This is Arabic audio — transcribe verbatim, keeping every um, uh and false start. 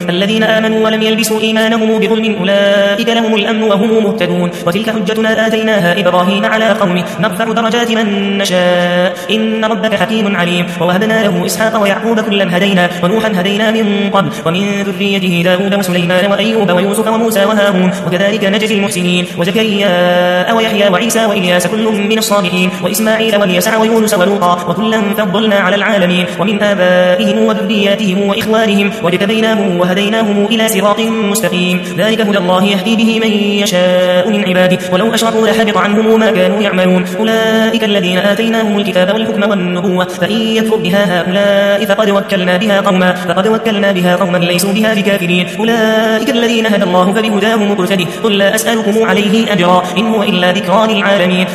الذين آمنوا ولم يلبسوا إيمانهم بظلم أولئك لهم الأمن وهم مهتدون وتلك حجتنا آتيناها إبراهيم على قومه نرفع درجات من نشاء إن ربك حكيم عليم ووهبنا له إسحاق ويعقوب كلا هدينا ونوحا هدينا من قبل ومن ذريته داود وسليمان وأيوب ويوسف وموسى وهارون وكذلك نجزي المحسنين وزكريا ويحيى وعيسى وإلياس كل من الصالحين وإسماعيل واليسع ويونس ولوطا وكلا فضلنا على العالمين ومن آبائهم وذرياتهم وإخوانهم واجتبيناهم وهديناهم إلى صراط مستقيم ذلك هدى الله يهدي به من يشاء من عباده ولو أشركوا لحبط عنهم ما كانوا يعملون أولئك الذين آتيناهم الكتاب والحكم والنبوة فإن يكفر بها هؤلاء فقد وكلنا بها قوما فقد وكلنا بها قوما ليسوا بها بكافرين أولئك الذين هدى الله فبهداه مقتده قل لا أسألكم عليه أجرا إن هو إلا ذكرى للعالمين